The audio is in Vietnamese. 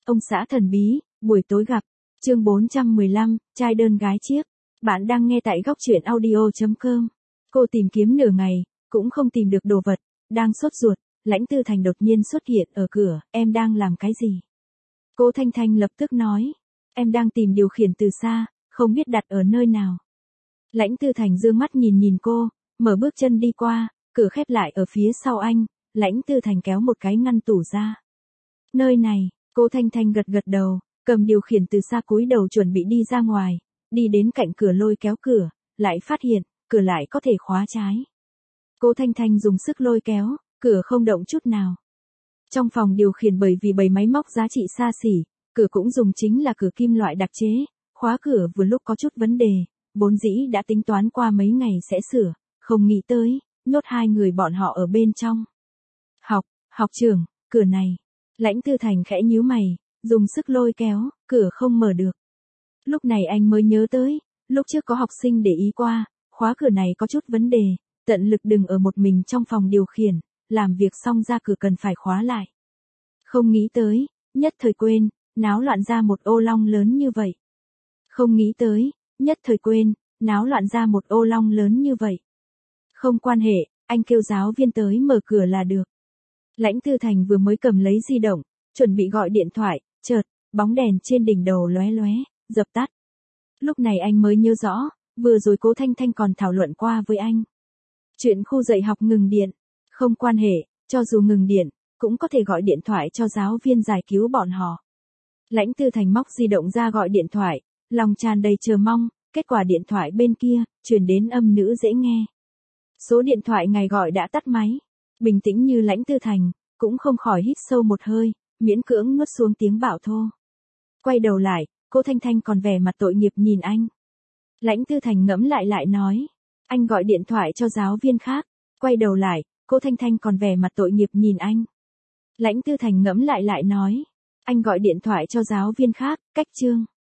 Ông xã thần bí, buổi tối gặp. Chương 415, trai đơn gái chiếc. Bạn đang nghe tại góc truyện audio.com. Cô tìm kiếm nửa ngày, cũng không tìm được đồ vật, đang sốt ruột, Lãnh Tư Thành đột nhiên xuất hiện ở cửa, em đang làm cái gì? Cố Thanh Thanh lập tức nói, em đang tìm điều khiển từ xa, không biết đặt ở nơi nào. Lãnh Tư Thành dương mắt nhìn cô, mở bước chân đi qua, cửa khép lại ở phía sau anh, Lãnh Tư Thành kéo một cái ngăn tủ ra. Nơi này, Cố Thanh Thanh gật đầu, cầm điều khiển từ xa cúi đầu chuẩn bị đi ra ngoài, đi đến cạnh cửa lôi kéo cửa, lại phát hiện, cửa lại có thể khóa trái. Cố Thanh Thanh dùng sức lôi kéo, cửa không động chút nào. Trong phòng điều khiển bởi vì bày máy móc giá trị xa xỉ, cửa cũng dùng chính là cửa kim loại đặc chế, khóa cửa vừa lúc có chút vấn đề, vốn dĩ đã tính toán qua mấy ngày sẽ sửa, không nghĩ tới, nhốt hai người bọn họ ở bên trong. Học trưởng, cửa này. Lãnh Tư Thành khẽ nhíu mày, dùng sức lôi kéo, cửa không mở được. Lúc này anh mới nhớ tới, lúc trước có học sinh để ý qua, khóa cửa này có chút vấn đề, tận lực đừng ở một mình trong phòng điều khiển, làm việc xong ra cửa cần phải khóa lại. Không nghĩ tới, nhất thời quên, náo loạn ra một ô long lớn như vậy. Không quan hệ, anh kêu giáo viên tới mở cửa là được. Lãnh Tư Thành vừa mới cầm lấy di động, chuẩn bị gọi điện thoại, chợt, bóng đèn trên đỉnh đầu lóe, dập tắt. Lúc này anh mới nhớ rõ, vừa rồi Cố Thanh Thanh còn thảo luận qua với anh. Chuyện khu dạy học ngừng điện, không quan hệ, cho dù ngừng điện, cũng có thể gọi điện thoại cho giáo viên giải cứu bọn họ. Lãnh Tư Thành móc di động ra gọi điện thoại, lòng tràn đầy chờ mong, kết quả điện thoại bên kia, truyền đến âm nữ dễ nghe. Số điện thoại ngài gọi đã tắt máy. Bình tĩnh như Lãnh Tư Thành, cũng không khỏi hít sâu một hơi, miễn cưỡng nuốt xuống tiếng bạo thô. Quay đầu lại, Cố Thanh Thanh còn vẻ mặt tội nghiệp nhìn anh. Lãnh Tư Thành ngẫm lại nói, anh gọi điện thoại cho giáo viên khác. Quay đầu lại, Cố Thanh Thanh còn vẻ mặt tội nghiệp nhìn anh. Lãnh Tư Thành ngẫm lại nói, anh gọi điện thoại cho giáo viên khác, cách chương.